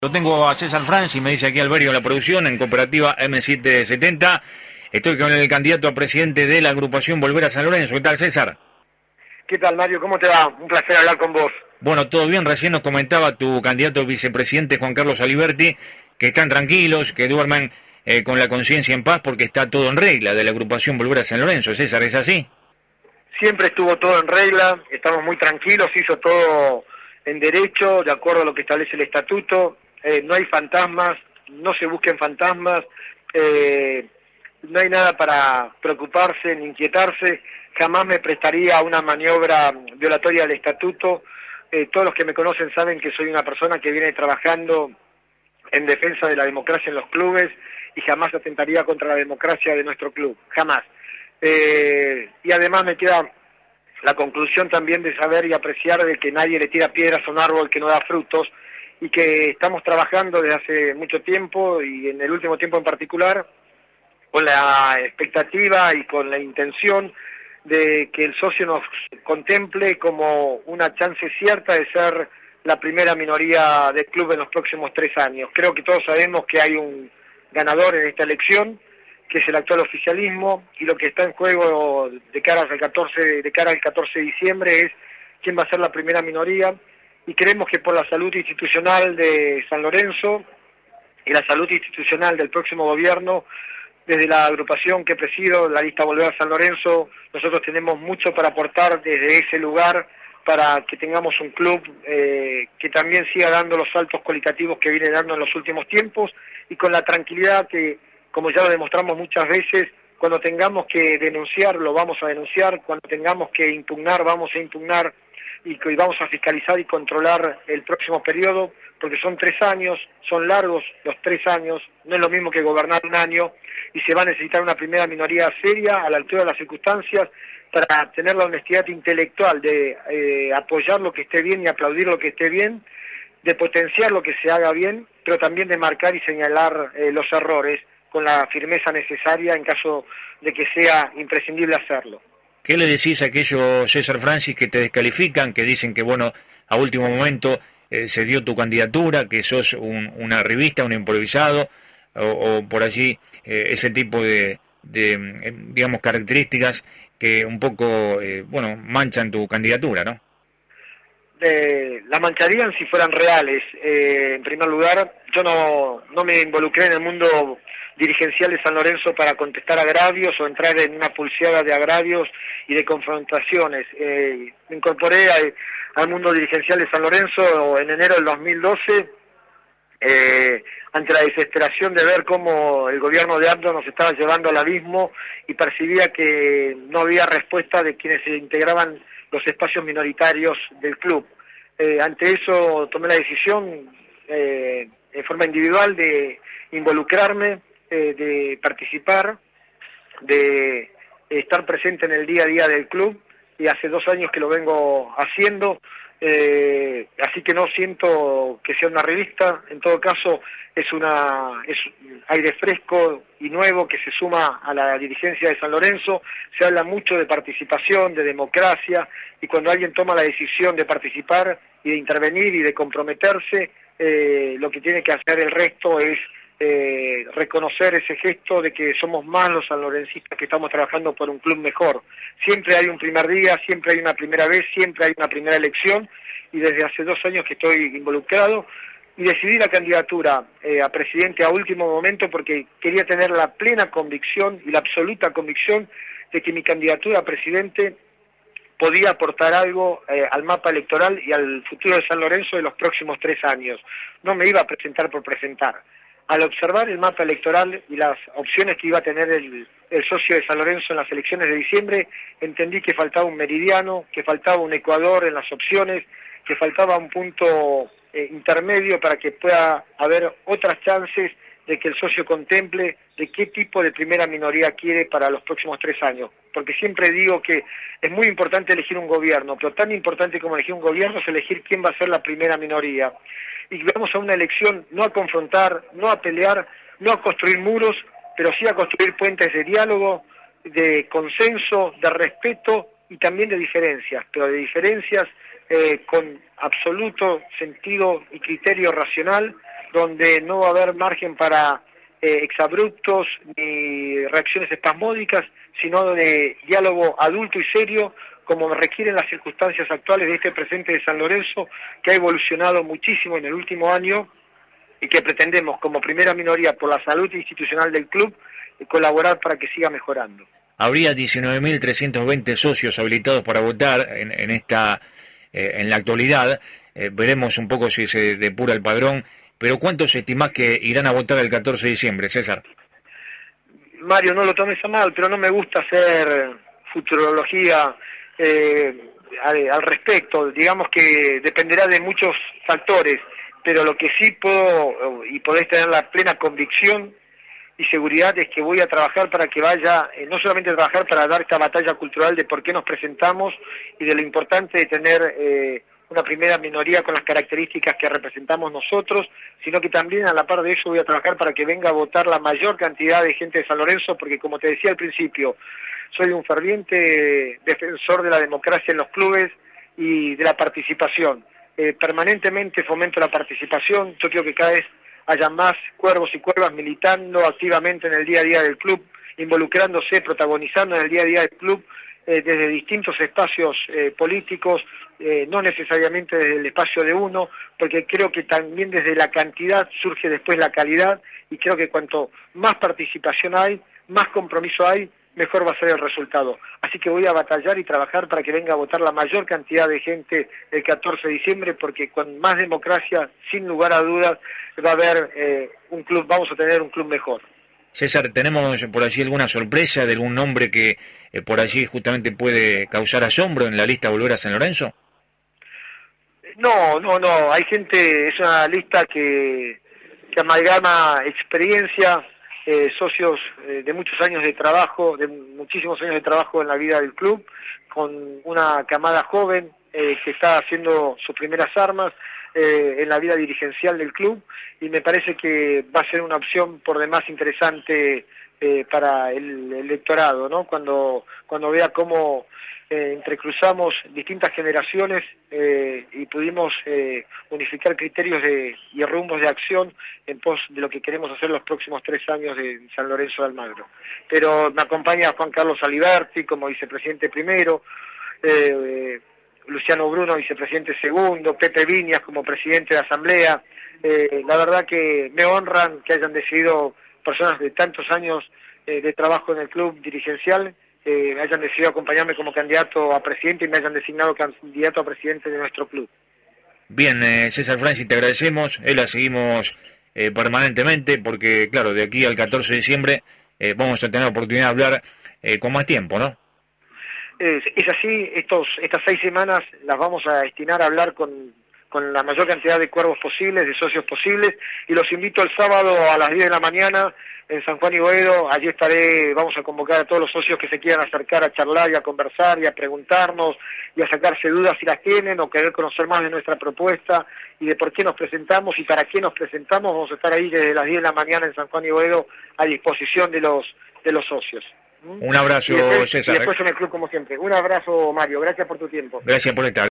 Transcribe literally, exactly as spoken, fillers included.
Lo tengo a César Franz y me dice aquí Alberio, la producción en Cooperativa eme setecientos setenta. Estoy con el candidato a presidente de la agrupación Volver a San Lorenzo. ¿Qué tal, César? ¿Qué tal, Mario? ¿Cómo te va? Un placer hablar con vos. Bueno, todo bien. Recién nos comentaba tu candidato a vicepresidente, Juan Carlos Aliberti, que están tranquilos, que duerman eh, con la conciencia en paz porque está todo en regla de la agrupación Volver a San Lorenzo. César, ¿es así? Siempre estuvo todo en regla, estamos muy tranquilos, hizo todo en derecho, de acuerdo a lo que establece el estatuto. Eh, no hay fantasmas, no se busquen fantasmas, eh, no hay nada para preocuparse ni inquietarse. Jamás me prestaría a una maniobra violatoria del estatuto. Eh, todos los que me conocen saben que soy una persona que viene trabajando en defensa de la democracia en los clubes y jamás atentaría contra la democracia de nuestro club, jamás. Eh, y además me queda la conclusión también de saber y apreciar de que nadie le tira piedras a un árbol que no da frutos, y que estamos trabajando desde hace mucho tiempo y en el último tiempo en particular con la expectativa y con la intención de que el socio nos contemple como una chance cierta de ser la primera minoría del club en los próximos tres años. Creo que todos sabemos que hay un ganador en esta elección, que es el actual oficialismo, y lo que está en juego de cara al catorce, de cara al catorce de diciembre es quién va a ser la primera minoría. Y creemos que por la salud institucional de San Lorenzo y la salud institucional del próximo gobierno, desde la agrupación que presido, la lista Volver a San Lorenzo, nosotros tenemos mucho para aportar desde ese lugar para que tengamos un club eh, que también siga dando los saltos cualitativos que viene dando en los últimos tiempos, y con la tranquilidad que, como ya lo demostramos muchas veces, cuando tengamos que denunciar, lo vamos a denunciar, cuando tengamos que impugnar, vamos a impugnar, y que vamos a fiscalizar y controlar el próximo periodo, porque son tres años, son largos los tres años, no es lo mismo que gobernar un año, y se va a necesitar una primera minoría seria, a la altura de las circunstancias, para tener la honestidad intelectual de eh, apoyar lo que esté bien y aplaudir lo que esté bien, de potenciar lo que se haga bien, pero también de marcar y señalar eh, los errores con la firmeza necesaria en caso de que sea imprescindible hacerlo. ¿Qué le decís a aquellos, César Francis, que te descalifican, que dicen que, bueno, a último momento eh, se dio tu candidatura, que sos un, una revista, un improvisado, o, o por allí eh, ese tipo de, de eh, digamos, características que un poco, eh, bueno, manchan tu candidatura, ¿no? Eh, la mancharían si fueran reales. Eh, en primer lugar, yo no, no me involucré en el mundo dirigencial de San Lorenzo para contestar agravios o entrar en una pulseada de agravios y de confrontaciones. Eh, me incorporé a, al mundo dirigencial de San Lorenzo en enero del dos mil doce, eh, ante la desesperación de ver cómo el gobierno de Abdo nos estaba llevando al abismo, y percibía que no había respuesta de quienes se integraban los espacios minoritarios del club. Eh, ante eso tomé la decisión eh, de forma individual de involucrarme, eh, de participar, de estar presente en el día a día del club, y hace dos años que lo vengo haciendo, eh, así que no siento que sea una revista. En todo caso es una es aire fresco y nuevo que se suma a la dirigencia de San Lorenzo. Se habla mucho de participación, de democracia, y cuando alguien toma la decisión de participar y de intervenir y de comprometerse, eh, lo que tiene que hacer el resto es eh, reconocer ese gesto de que somos más los sanlorencistas que estamos trabajando por un club mejor. Siempre hay un primer día, siempre hay una primera vez, siempre hay una primera elección, y desde hace dos años que estoy involucrado, y decidí la candidatura eh, a presidente a último momento porque quería tener la plena convicción y la absoluta convicción de que mi candidatura a presidente podía aportar algo eh, al mapa electoral y al futuro de San Lorenzo de los próximos tres años. No me iba a presentar por presentar. Al observar el mapa electoral y las opciones que iba a tener el, el socio de San Lorenzo en las elecciones de diciembre, entendí que faltaba un meridiano, que faltaba un ecuador en las opciones, que faltaba un punto eh, intermedio para que pueda haber otras chances de que el socio contemple de qué tipo de primera minoría quiere para los próximos tres años. Porque siempre digo que es muy importante elegir un gobierno, pero tan importante como elegir un gobierno es elegir quién va a ser la primera minoría. Y vamos a una elección no a confrontar, no a pelear, no a construir muros, pero sí a construir puentes de diálogo, de consenso, de respeto y también de diferencias, pero de diferencias eh, con absoluto sentido y criterio racional, donde no va a haber margen para eh, exabruptos ni reacciones espasmódicas, sino de diálogo adulto y serio, como requieren las circunstancias actuales de este presente de San Lorenzo, que ha evolucionado muchísimo en el último año y que pretendemos, como primera minoría por la salud institucional del club, colaborar para que siga mejorando. Habría diecinueve mil trescientos veinte socios habilitados para votar en, en esta eh, en la actualidad. Eh, veremos un poco si se depura el padrón, pero ¿cuántos estimás que irán a votar el catorce de diciembre, César? Mario, no lo tomes a mal, pero no me gusta hacer futurología eh, al, al respecto. Digamos que dependerá de muchos factores, pero lo que sí puedo y podés tener la plena convicción y seguridad es que voy a trabajar para que vaya, eh, no solamente trabajar para dar esta batalla cultural de por qué nos presentamos y de lo importante de tener eh, una primera minoría con las características que representamos nosotros, sino que también a la par de eso voy a trabajar para que venga a votar la mayor cantidad de gente de San Lorenzo, porque como te decía al principio, soy un ferviente defensor de la democracia en los clubes y de la participación. Eh, permanentemente fomento la participación. Yo creo que cada vez haya más cuervos y cuervas militando activamente en el día a día del club, involucrándose, protagonizando en el día a día del club, eh, desde distintos espacios eh, políticos, eh, no necesariamente desde el espacio de uno, porque creo que también desde la cantidad surge después la calidad, y creo que cuanto más participación hay, más compromiso hay, mejor va a ser el resultado. Así que voy a batallar y trabajar para que venga a votar la mayor cantidad de gente el catorce de diciembre, porque con más democracia, sin lugar a dudas, va a haber eh, un club, vamos a tener un club mejor. César, ¿tenemos por allí alguna sorpresa de algún nombre que eh, por allí justamente puede causar asombro en la lista Volver a San Lorenzo? No, no, no, hay gente, es una lista que, que amalgama experiencia, Eh, socios eh, de muchos años de trabajo, de muchísimos años de trabajo en la vida del club, con una camada joven eh, que está haciendo sus primeras armas eh, en la vida dirigencial del club, y me parece que va a ser una opción por demás interesante eh, para el electorado, ¿no? Cuando, cuando vea cómo eh, entrecruzamos distintas generaciones eh, y pudimos eh, unificar criterios de, y rumbos de acción en pos de lo que queremos hacer los próximos tres años de San Lorenzo de Almagro. Pero me acompaña Juan Carlos Aliberti como vicepresidente primero, eh, eh, Luciano Bruno, vicepresidente segundo, Pepe Viñas como presidente de asamblea. Eh, la verdad que me honran que hayan decidido personas de tantos años eh, de trabajo en el club dirigencial, eh, hayan decidido acompañarme como candidato a presidente y me hayan designado candidato a presidente de nuestro club. Bien, eh, César Francis, te agradecemos, eh, la seguimos eh, permanentemente, porque claro, de aquí al catorce de diciembre eh, vamos a tener la oportunidad de hablar eh, con más tiempo, ¿no? Es, es así, estos, estas seis semanas las vamos a destinar a hablar con, con la mayor cantidad de cuervos posibles, de socios posibles, y los invito el sábado a las diez de la mañana en San Juan y Boedo. Allí estaré, vamos a convocar a todos los socios que se quieran acercar a charlar y a conversar y a preguntarnos y a sacarse dudas si las tienen o querer conocer más de nuestra propuesta y de por qué nos presentamos y para qué nos presentamos. Vamos a estar ahí desde las diez de la mañana en San Juan y Boedo a disposición de los, de los socios. Un abrazo, y después, César. Y después en el club como siempre. Un abrazo, Mario. Gracias por tu tiempo. Gracias por estar.